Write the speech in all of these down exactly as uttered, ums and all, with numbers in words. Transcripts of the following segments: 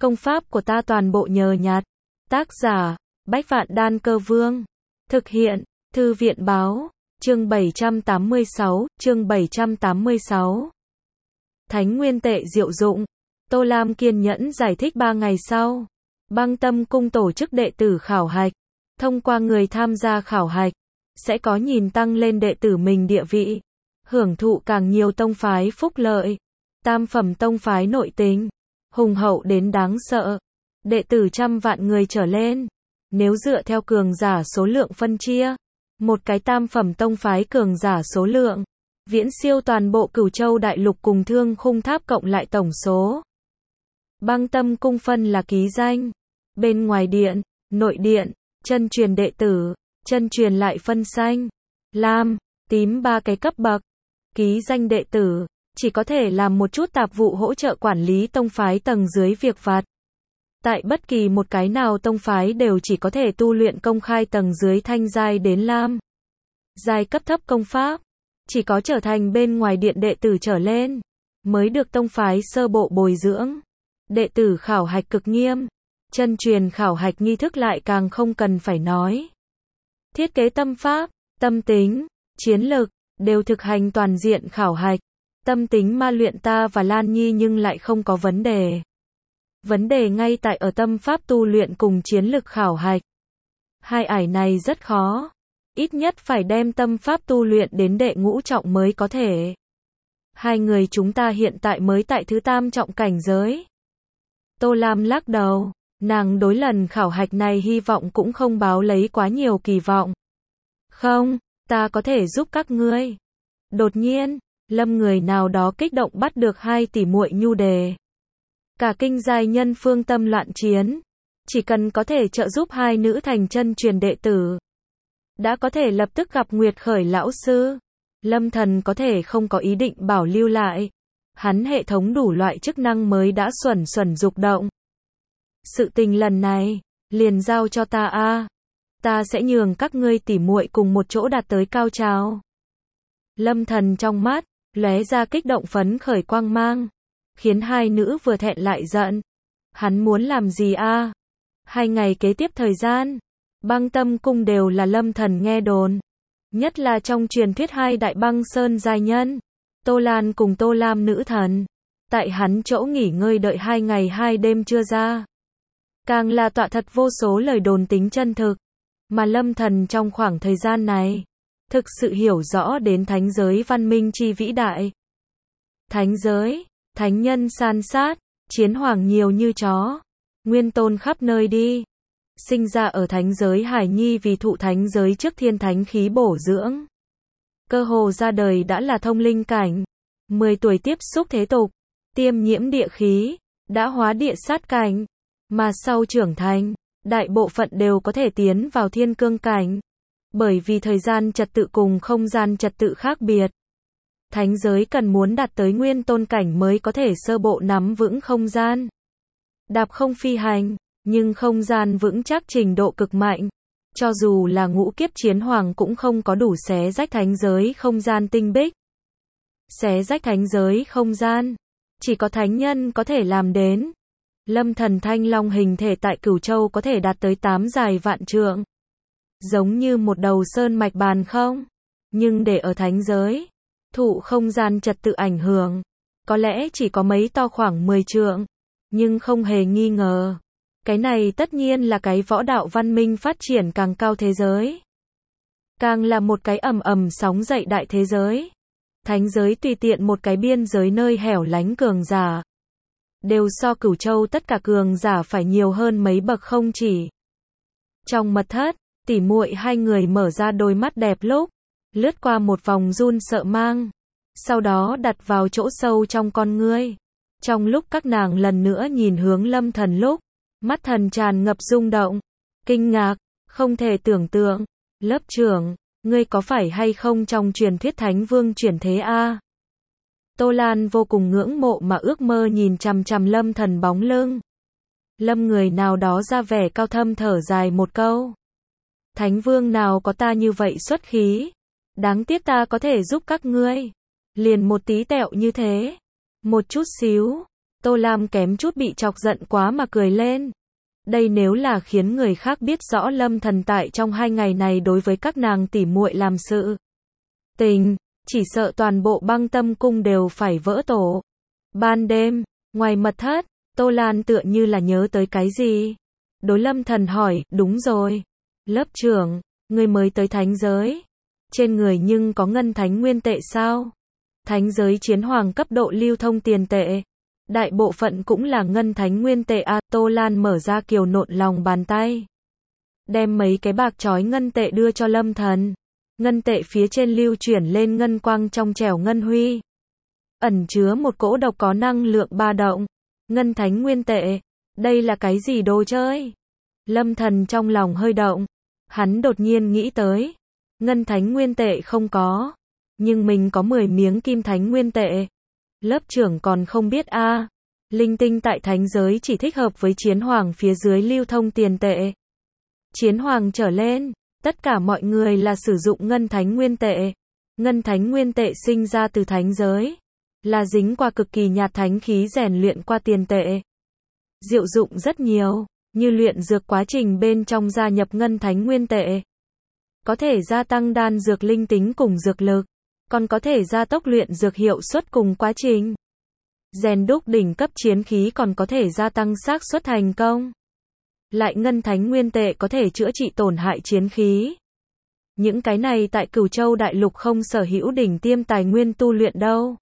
Công pháp của ta toàn bộ nhờ nhặt. Tác giả, Bách Vạn Đan Cơ Vương. Thực hiện, Thư viện Báo. Chương bảy trăm tám mươi sáu, chương bảy trăm tám mươi sáu. Thánh nguyên tệ diệu dụng. Tô Lam kiên nhẫn giải thích ba ngày sau. Băng Tâm Cung tổ chức đệ tử khảo hạch. Thông qua người tham gia khảo hạch, sẽ có nhìn tăng lên đệ tử mình địa vị. Hưởng thụ càng nhiều tông phái phúc lợi. Tam phẩm tông phái nội tình. Hùng hậu đến đáng sợ. Đệ tử trăm vạn người trở lên. Nếu dựa theo cường giả số lượng phân chia, một cái tam phẩm tông phái cường giả số lượng, viễn siêu toàn bộ Cửu Châu đại lục cùng Thương Khung Tháp cộng lại tổng số. Băng Tâm Cung phân là ký danh. Bên ngoài điện, nội điện, chân truyền đệ tử, chân truyền lại phân xanh, lam, tím ba cái cấp bậc. Ký danh đệ tử chỉ có thể làm một chút tạp vụ hỗ trợ quản lý tông phái tầng dưới việc vặt. Tại bất kỳ một cái nào tông phái đều chỉ có thể tu luyện công khai tầng dưới thanh giai đến lam. Giai cấp thấp công pháp, chỉ có trở thành bên ngoài điện đệ tử trở lên, mới được tông phái sơ bộ bồi dưỡng. Đệ tử khảo hạch cực nghiêm, chân truyền khảo hạch nghi thức lại càng không cần phải nói. Thiết kế tâm pháp, tâm tính, chiến lực, đều thực hành toàn diện khảo hạch. Tâm tính ma luyện ta và Lan Nhi nhưng lại không có vấn đề. Vấn đề ngay tại ở tâm pháp tu luyện cùng chiến lực khảo hạch. Hai ải này rất khó. Ít nhất phải đem tâm pháp tu luyện đến đệ ngũ trọng mới có thể. Hai người chúng ta hiện tại mới tại thứ tam trọng cảnh giới. Tô Lam lắc đầu. Nàng đối lần khảo hạch này hy vọng cũng không báo lấy quá nhiều kỳ vọng. Không, ta có thể giúp các ngươi. Đột nhiên, lâm người nào đó kích động bắt được hai tỷ muội nhu đề. Cả kinh giai nhân phương tâm loạn chiến. Chỉ cần có thể trợ giúp hai nữ thành chân truyền đệ tử, đã có thể lập tức gặp Nguyệt Khởi lão sư. Lâm Thần có thể không có ý định bảo lưu lại. Hắn hệ thống đủ loại chức năng mới đã xuẩn xuẩn dục động. Sự tình lần này, liền giao cho ta a. Ta sẽ nhường các ngươi tỉ muội cùng một chỗ đạt tới cao trào. Lâm Thần trong mắt lóe ra kích động phấn khởi quang mang, khiến hai nữ vừa thẹn lại giận. Hắn muốn làm gì a? Hai ngày kế tiếp thời gian, Băng Tâm Cung đều là Lâm Thần nghe đồn. Nhất là trong truyền thuyết hai đại băng sơn giai nhân, Tô Lan cùng Tô Lam nữ thần. Tại hắn chỗ nghỉ ngơi đợi hai ngày hai đêm chưa ra. Càng là tọa thật vô số lời đồn tính chân thực. Mà Lâm Thần trong khoảng thời gian này, thực sự hiểu rõ đến thánh giới văn minh chi vĩ đại. Thánh giới, thánh nhân san sát, chiến hoàng nhiều như chó, nguyên tôn khắp nơi đi. Sinh ra ở thánh giới Hải Nhi vì thụ thánh giới trước thiên thánh khí bổ dưỡng. Cơ hồ ra đời đã là thông linh cảnh. mười tuổi tiếp xúc thế tục, tiêm nhiễm địa khí, đã hóa địa sát cảnh. Mà sau trưởng thành, đại bộ phận đều có thể tiến vào thiên cương cảnh. Bởi vì thời gian trật tự cùng không gian trật tự khác biệt. Thánh giới cần muốn đạt tới nguyên tôn cảnh mới có thể sơ bộ nắm vững không gian. Đạp không phi hành, nhưng không gian vững chắc trình độ cực mạnh. Cho dù là ngũ kiếp chiến hoàng cũng không có đủ xé rách thánh giới không gian tinh bích. Xé rách thánh giới không gian, chỉ có thánh nhân có thể làm đến. Lâm Thần thanh long hình thể tại Cửu Châu có thể đạt tới tám dài vạn trượng. Giống như một đầu sơn mạch bàn không. Nhưng để ở thánh giới, thụ không gian trật tự ảnh hưởng, có lẽ chỉ có mấy to khoảng mười trượng. Nhưng không hề nghi ngờ, cái này tất nhiên là cái võ đạo văn minh phát triển càng cao thế giới. Càng là một cái ầm ầm sóng dậy đại thế giới. Thánh giới tùy tiện một cái biên giới nơi hẻo lánh cường giả, đều so Cửu Châu tất cả cường giả phải nhiều hơn mấy bậc không chỉ. Trong mật thất, tỉ muội hai người mở ra đôi mắt đẹp lúc, lướt qua một vòng run sợ mang, sau đó đặt vào chỗ sâu trong con ngươi. Trong lúc các nàng lần nữa nhìn hướng Lâm Thần lúc, mắt thần tràn ngập rung động, kinh ngạc, không thể tưởng tượng. Lớp trưởng, ngươi có phải hay không trong truyền thuyết Thánh Vương chuyển thế a? Tô Lan vô cùng ngưỡng mộ mà ước mơ nhìn chằm chằm Lâm Thần bóng lưng. Lâm người nào đó ra vẻ cao thâm thở dài một câu. Thánh Vương nào có ta như vậy xuất khí. Đáng tiếc ta có thể giúp các ngươi. Liền một tí tẹo như thế. Một chút xíu. Tô Lam kém chút bị chọc giận quá mà cười lên. Đây nếu là khiến người khác biết rõ Lâm Thần tại trong hai ngày này đối với các nàng tỉ muội làm sự tình, chỉ sợ toàn bộ Băng Tâm cung đều phải vỡ tổ. Ban đêm, ngoài mật thất, Tô Lan tựa như là nhớ tới cái gì. Đối Lâm Thần hỏi, đúng rồi. Lớp trưởng, người mới tới thánh giới. Trên người nhưng có ngân thánh nguyên tệ sao? Thánh giới chiến hoàng cấp độ lưu thông tiền tệ. Đại bộ phận cũng là ngân thánh nguyên tệ a. Tô Lan mở ra kiều nộn lòng bàn tay. Đem mấy cái bạc chói ngân tệ đưa cho Lâm Thần. Ngân tệ phía trên lưu chuyển lên ngân quang trong trẻo ngân huy. Ẩn chứa một cỗ độc có năng lượng ba động. Ngân thánh nguyên tệ. Đây là cái gì đồ chơi? Lâm Thần trong lòng hơi động. Hắn đột nhiên nghĩ tới. Ngân thánh nguyên tệ không có. Nhưng mình có mười miếng kim thánh nguyên tệ. Lớp trưởng còn không biết a. À. Linh tinh tại thánh giới chỉ thích hợp với chiến hoàng phía dưới lưu thông tiền tệ. Chiến hoàng trở lên, tất cả mọi người là sử dụng ngân thánh nguyên tệ. Ngân thánh nguyên tệ sinh ra từ thánh giới. Là dính qua cực kỳ nhạt thánh khí rèn luyện qua tiền tệ. Diệu dụng rất nhiều, như luyện dược quá trình bên trong gia nhập ngân thánh nguyên tệ. Có thể gia tăng đan dược linh tính cùng dược lực. Còn có thể gia tốc luyện dược hiệu suất cùng quá trình. Rèn đúc đỉnh cấp chiến khí còn có thể gia tăng xác suất thành công. Lại ngân thánh nguyên tệ có thể chữa trị tổn hại chiến khí. Những cái này tại Cửu Châu Đại Lục không sở hữu đỉnh tiêm tài nguyên tu luyện đâu.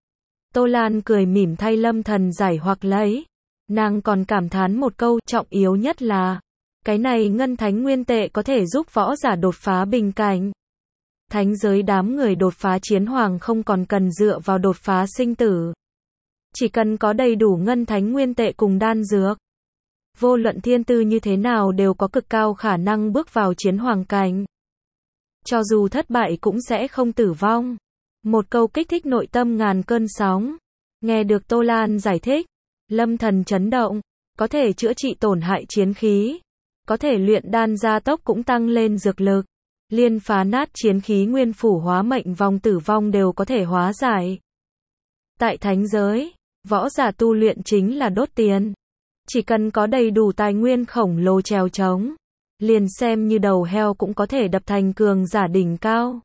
Tô Lan cười mỉm thay Lâm Thần giải hoặc lấy. Nàng còn cảm thán một câu, trọng yếu nhất là cái này ngân thánh nguyên tệ có thể giúp võ giả đột phá bình cảnh. Thánh giới đám người đột phá chiến hoàng không còn cần dựa vào đột phá sinh tử. Chỉ cần có đầy đủ ngân thánh nguyên tệ cùng đan dược. Vô luận thiên tư như thế nào đều có cực cao khả năng bước vào chiến hoàng cảnh. Cho dù thất bại cũng sẽ không tử vong. Một câu kích thích nội tâm ngàn cơn sóng. Nghe được Tô Lan giải thích. Lâm Thần chấn động. Có thể chữa trị tổn hại chiến khí. Có thể luyện đan gia tốc cũng tăng lên dược lực. Liên phá nát chiến khí nguyên phủ hóa mệnh vòng tử vong đều có thể hóa giải. Tại thánh giới, võ giả tu luyện chính là đốt tiền. Chỉ cần có đầy đủ tài nguyên khổng lồ trèo trống, liền xem như đầu heo cũng có thể đập thành cường giả đỉnh cao.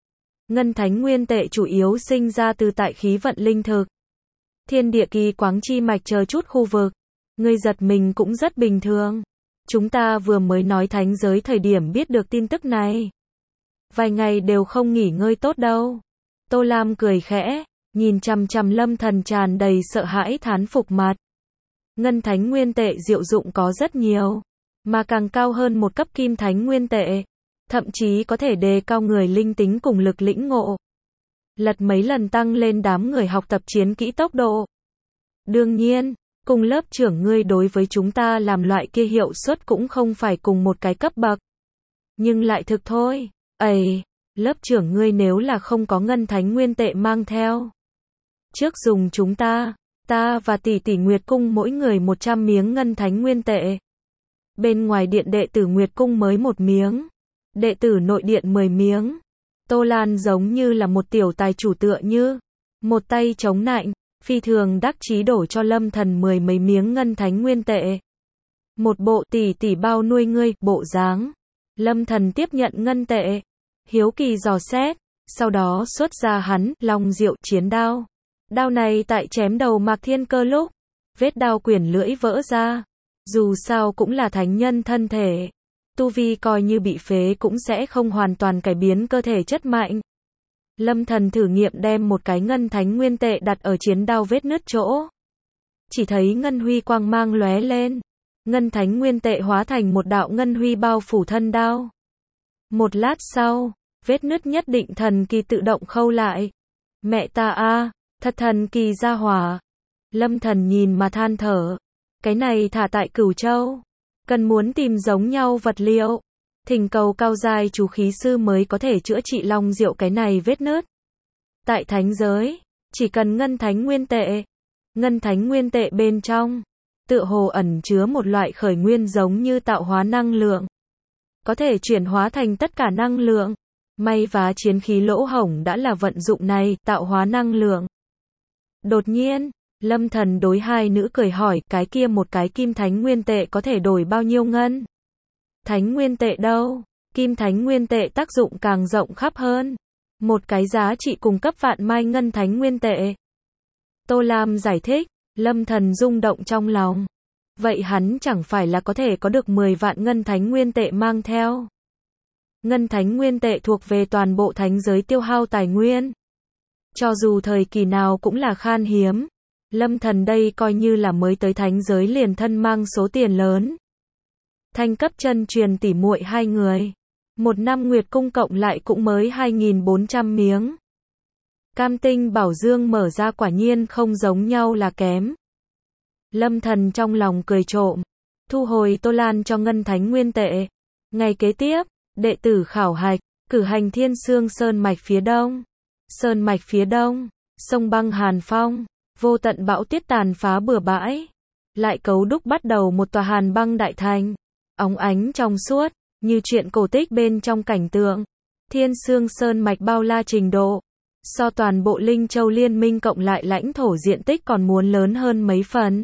Ngân thánh nguyên tệ chủ yếu sinh ra từ tại khí vận linh thực. Thiên địa kỳ quáng chi mạch chờ chút khu vực. Ngươi giật mình cũng rất bình thường. Chúng ta vừa mới nói thánh giới thời điểm biết được tin tức này. Vài ngày đều không nghỉ ngơi tốt đâu. Tô Lam cười khẽ, nhìn chằm chằm Lâm Thần tràn đầy sợ hãi thán phục mặt. Ngân thánh nguyên tệ diệu dụng có rất nhiều, mà càng cao hơn một cấp kim thánh nguyên tệ, thậm chí có thể đề cao người linh tính cùng lực lĩnh ngộ. Lật mấy lần tăng lên đám người học tập chiến kỹ tốc độ. Đương nhiên, cùng lớp trưởng ngươi đối với chúng ta làm loại kia hiệu suất cũng không phải cùng một cái cấp bậc. Nhưng lại thực thôi. Ây, lớp trưởng ngươi nếu là không có ngân thánh nguyên tệ mang theo. Trước dùng chúng ta, ta và tỷ tỷ Nguyệt Cung mỗi người một trăm miếng ngân thánh nguyên tệ. Bên ngoài điện đệ tử Nguyệt Cung mới một miếng. Đệ tử nội điện mười miếng. Tô Lan giống như là một tiểu tài chủ tựa như. Một tay chống nạnh, phi thường đắc chí đổ cho Lâm Thần mười mấy miếng ngân thánh nguyên tệ. Một bộ tỷ tỷ bao nuôi ngươi, bộ dáng. Lâm Thần tiếp nhận ngân tệ. Hiếu kỳ dò xét, sau đó xuất ra hắn, long diệu chiến đao. Đao này tại chém đầu Mạc Thiên Cơ lúc, vết đao quyển lưỡi vỡ ra. Dù sao cũng là thánh nhân thân thể. Tu vi coi như bị phế cũng sẽ không hoàn toàn cải biến cơ thể chất mạnh. Lâm Thần thử nghiệm đem một cái ngân thánh nguyên tệ đặt ở chiến đao vết nứt chỗ. Chỉ thấy ngân huy quang mang lóe lên. Ngân thánh nguyên tệ hóa thành một đạo ngân huy bao phủ thân đao. Một lát sau, vết nứt nhất định thần kỳ tự động khâu lại. Mẹ ta a, thật thần kỳ ra hỏa. Lâm Thần nhìn mà than thở. Cái này thả tại Cửu Châu. Cần muốn tìm giống nhau vật liệu. Thỉnh cầu cao giai chú khí sư mới có thể chữa trị long diệu cái này vết nứt. Tại thánh giới, chỉ cần ngân thánh nguyên tệ. Ngân thánh nguyên tệ bên trong, tựa hồ ẩn chứa một loại khởi nguyên giống như tạo hóa năng lượng. Có thể chuyển hóa thành tất cả năng lượng. May vá chiến khí lỗ hổng đã là vận dụng này, tạo hóa năng lượng. Đột nhiên, Lâm Thần đối hai nữ cười hỏi, cái kia một cái kim thánh nguyên tệ có thể đổi bao nhiêu ngân? Thánh nguyên tệ đâu? Kim thánh nguyên tệ tác dụng càng rộng khắp hơn. Một cái giá trị cung cấp vạn mai ngân thánh nguyên tệ. Tô Lam giải thích, Lâm Thần rung động trong lòng. Vậy hắn chẳng phải là có thể có được mười vạn ngân thánh nguyên tệ mang theo. Ngân thánh nguyên tệ thuộc về toàn bộ thánh giới tiêu hao tài nguyên. Cho dù thời kỳ nào cũng là khan hiếm. Lâm Thần đây coi như là mới tới thánh giới liền thân mang số tiền lớn. Thanh cấp chân truyền tỉ muội hai người. Một năm nguyệt cung cộng lại cũng mới hai nghìn bốn trăm miếng. Cam tinh bảo dương mở ra quả nhiên không giống nhau là kém. Lâm Thần trong lòng cười trộm. Thu hồi Tô Lan cho ngân thánh nguyên tệ. Ngày kế tiếp, đệ tử khảo hạch, cử hành Thiên Sương Sơn mạch phía đông. Sơn mạch phía đông, sông băng hàn phong, vô tận bão tuyết tàn phá bừa bãi. Lại cấu đúc bắt đầu một tòa hàn băng đại thành. Óng ánh trong suốt, như chuyện cổ tích bên trong cảnh tượng. Thiên Sương Sơn mạch bao la trình độ. So toàn bộ Linh Châu Liên minh cộng lại lãnh thổ diện tích còn muốn lớn hơn mấy phần.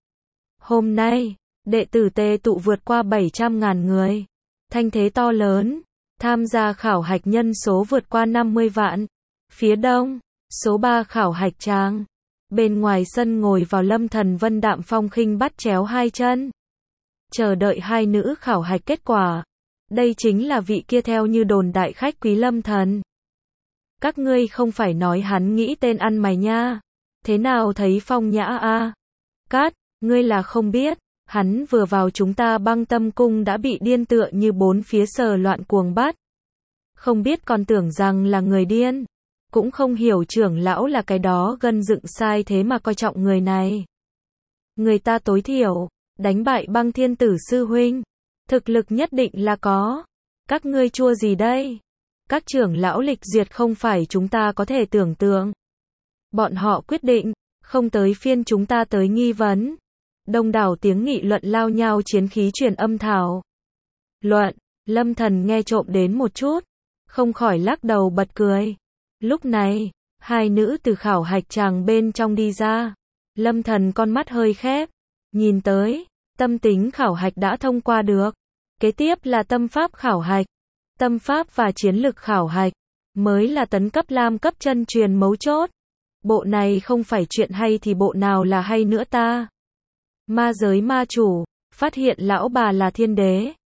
Hôm nay, đệ tử tề tụ vượt qua bảy trăm ngàn người. Thanh thế to lớn. Tham gia khảo hạch nhân số vượt qua năm mươi vạn. Phía đông, số ba khảo hạch tràng. Bên ngoài sân ngồi vào Lâm Thần Vân Đạm Phong khinh bắt chéo hai chân. Chờ đợi hai nữ khảo hạch kết quả. Đây chính là vị kia theo như đồn đại khách quý Lâm Thần. Các ngươi không phải nói hắn nghĩ tên ăn mày nha. Thế nào thấy phong nhã a? À? Cát, ngươi là không biết. Hắn vừa vào chúng ta Băng Tâm Cung đã bị điên tựa như bốn phía sờ loạn cuồng bắt. Không biết còn tưởng rằng là người điên. Cũng không hiểu trưởng lão là cái đó gân dựng sai thế mà coi trọng người này. Người ta tối thiểu, đánh bại Băng Thiên Tử sư huynh. Thực lực nhất định là có. Các ngươi chua gì đây? Các trưởng lão lịch duyệt không phải chúng ta có thể tưởng tượng. Bọn họ quyết định, không tới phiên chúng ta tới nghi vấn. Đông đảo tiếng nghị luận lao nhau chiến khí truyền âm thảo. Luận, Lâm Thần nghe trộm đến một chút. Không khỏi lắc đầu bật cười. Lúc này, hai nữ từ khảo hạch tràng bên trong đi ra. Lâm Thần con mắt hơi khép. Nhìn tới, tâm tính khảo hạch đã thông qua được. Kế tiếp là tâm pháp khảo hạch. Tâm pháp và chiến lực khảo hạch. Mới là tấn cấp lam cấp chân truyền mấu chốt. Bộ này không phải chuyện hay thì bộ nào là hay nữa ta. Ma giới ma chủ, phát hiện lão bà là thiên đế.